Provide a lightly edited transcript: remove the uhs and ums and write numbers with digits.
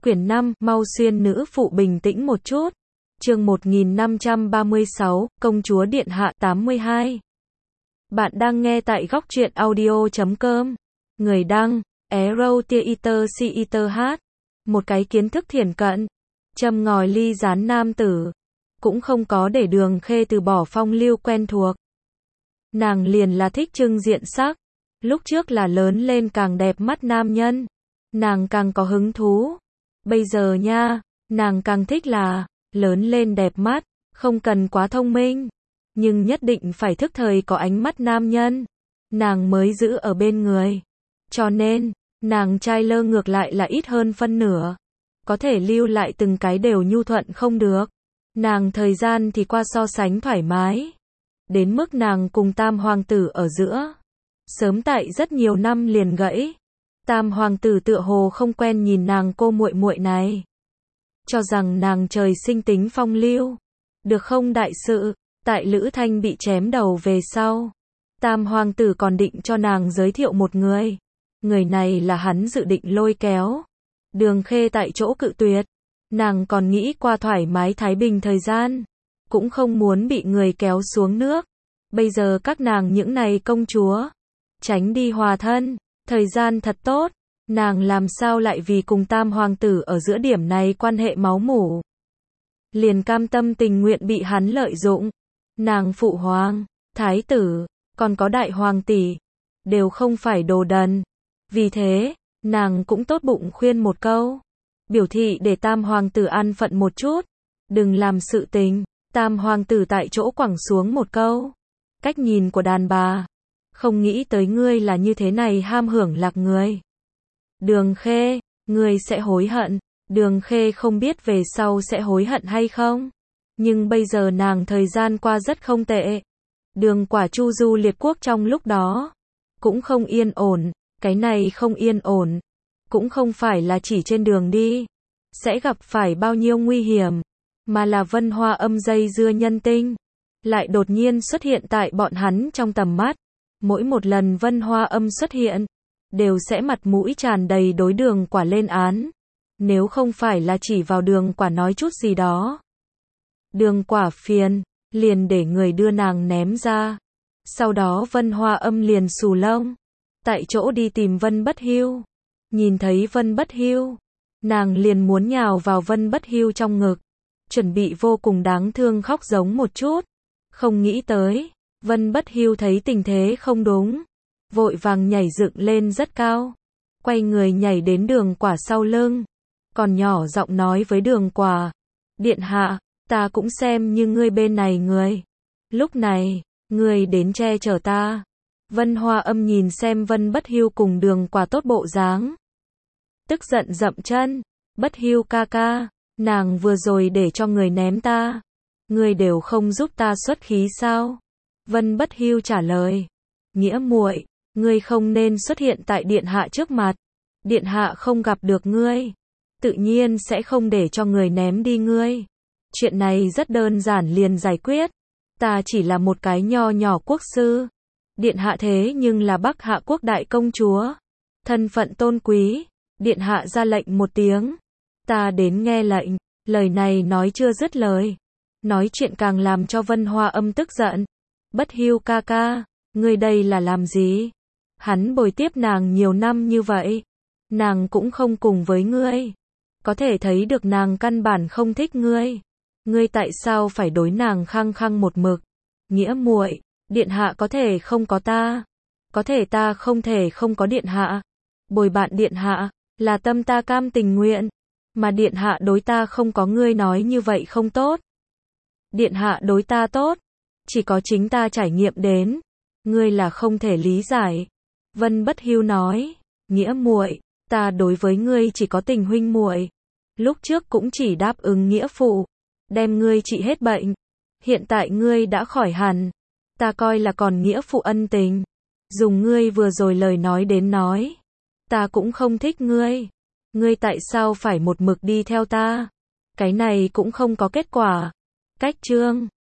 Quyển 5, mau xuyên nữ phụ bình tĩnh một chút. Chương 1536, Công chúa Điện Hạ 82. Bạn đang nghe tại góc truyện audio.com. Người đăng, Erotiater Citer H. Một cái kiến thức thiển cận. Châm ngòi ly gián nam tử. Cũng không có để Đường Khê từ bỏ phong lưu quen thuộc. Nàng liền là thích trưng diện sắc. Lúc trước là lớn lên càng đẹp mắt nam nhân. Nàng càng có hứng thú. Bây giờ nha, nàng càng thích là lớn lên đẹp mắt, không cần quá thông minh, nhưng nhất định phải thức thời có ánh mắt nam nhân, nàng mới giữ ở bên người. Cho nên, nàng trai lơ ngược lại là ít hơn phân nửa. Có thể lưu lại từng cái đều nhu thuận không được. Nàng thời gian thì qua so sánh thoải mái. Đến mức nàng cùng Tam hoàng tử ở giữa. Sớm tại rất nhiều năm liền gãy. Tam hoàng tử tựa hồ không quen nhìn nàng cô muội muội này. Cho rằng nàng trời sinh tính phong lưu. Được không đại sự, tại Lữ Thanh bị chém đầu về sau. Tam hoàng tử còn định cho nàng giới thiệu một người. Người này là hắn dự định lôi kéo. Đường Khê tại chỗ cự tuyệt. Nàng còn nghĩ qua thoải mái thái bình thời gian. Cũng không muốn bị người kéo xuống nước. Bây giờ các nàng những này công chúa. Tránh đi hòa thân. Thời gian thật tốt, nàng làm sao lại vì cùng Tam hoàng tử ở giữa điểm này quan hệ máu mủ. Liền cam tâm tình nguyện bị hắn lợi dụng. Nàng phụ hoàng, thái tử, còn có đại hoàng tỷ, đều không phải đồ đần. Vì thế, nàng cũng tốt bụng khuyên một câu. Biểu thị để Tam hoàng tử an phận một chút. Đừng làm sự tình. Tam hoàng tử tại chỗ quẳng xuống một câu. Cách nhìn của đàn bà. Không nghĩ tới ngươi là như thế này ham hưởng lạc người. Đường Khê, ngươi sẽ hối hận. Đường Khê không biết về sau sẽ hối hận hay không. Nhưng bây giờ nàng thời gian qua rất không tệ. Đường quả chu du liệt quốc trong lúc đó. Cũng không yên ổn. Cái này không yên ổn. Cũng không phải là chỉ trên đường đi. Sẽ gặp phải bao nhiêu nguy hiểm. Mà là Vân Hoa Âm dây dưa nhân tinh. Lại đột nhiên xuất hiện tại bọn hắn trong tầm mắt. Mỗi một lần Vân Hoa Âm xuất hiện, đều sẽ mặt mũi tràn đầy đối Đường Quả lên án. Nếu không phải là chỉ vào Đường Quả nói chút gì đó. Đường Quả phiền, liền để người đưa nàng ném ra. Sau đó Vân Hoa Âm liền xù lông. Tại chỗ đi tìm Vân Bất Hưu. Nhìn thấy Vân Bất Hưu, nàng liền muốn nhào vào Vân Bất Hưu trong ngực. Chuẩn bị vô cùng đáng thương khóc giống một chút. Không nghĩ tới. Vân Bất Hưu thấy tình thế không đúng, vội vàng nhảy dựng lên rất cao, quay người nhảy đến Đường Quả sau lưng, còn nhỏ giọng nói với Đường Quả, Điện hạ, ta cũng xem như ngươi bên này người, lúc này, ngươi đến che chở ta. Vân Hoa Âm nhìn xem Vân Bất Hưu cùng Đường Quả tốt bộ dáng, tức giận dậm chân, Bất Hưu ca ca, nàng vừa rồi để cho người ném ta, ngươi đều không giúp ta xuất khí sao? Vân Bất Hưu trả lời, nghĩa muội, ngươi không nên xuất hiện tại điện hạ trước mặt. Điện hạ không gặp được ngươi, tự nhiên sẽ không để cho người ném đi ngươi. Chuyện này rất đơn giản liền giải quyết. Ta chỉ là một cái nho nhỏ quốc sư. Điện hạ thế nhưng là Bắc Hạ quốc đại công chúa. Thân phận tôn quý. Điện hạ ra lệnh một tiếng. Ta đến nghe lệnh. Lời này nói chưa dứt lời. Nói chuyện càng làm cho Vân Hoa Âm tức giận. Bất Hưu ca ca, ngươi đây là làm gì? Hắn bồi tiếp nàng nhiều năm như vậy. Nàng cũng không cùng với ngươi. Có thể thấy được nàng căn bản không thích ngươi. Ngươi tại sao phải đối nàng khăng khăng một mực? Nghĩa muội, điện hạ có thể không có ta. Có thể ta không thể không có điện hạ. Bồi bạn điện hạ, là tâm ta cam tình nguyện. Mà điện hạ đối ta không có ngươi nói như vậy không tốt. Điện hạ đối ta tốt. Chỉ có chính ta trải nghiệm đến, ngươi là không thể lý giải. Vân Bất Hưu nói, nghĩa muội, ta đối với ngươi chỉ có tình huynh muội. Lúc trước cũng chỉ đáp ứng nghĩa phụ, đem ngươi trị hết bệnh. Hiện tại ngươi đã khỏi hẳn, ta coi là còn nghĩa phụ ân tình. Dùng ngươi vừa rồi lời nói đến nói, ta cũng không thích ngươi. Ngươi tại sao phải một mực đi theo ta? Cái này cũng không có kết quả. Cách chương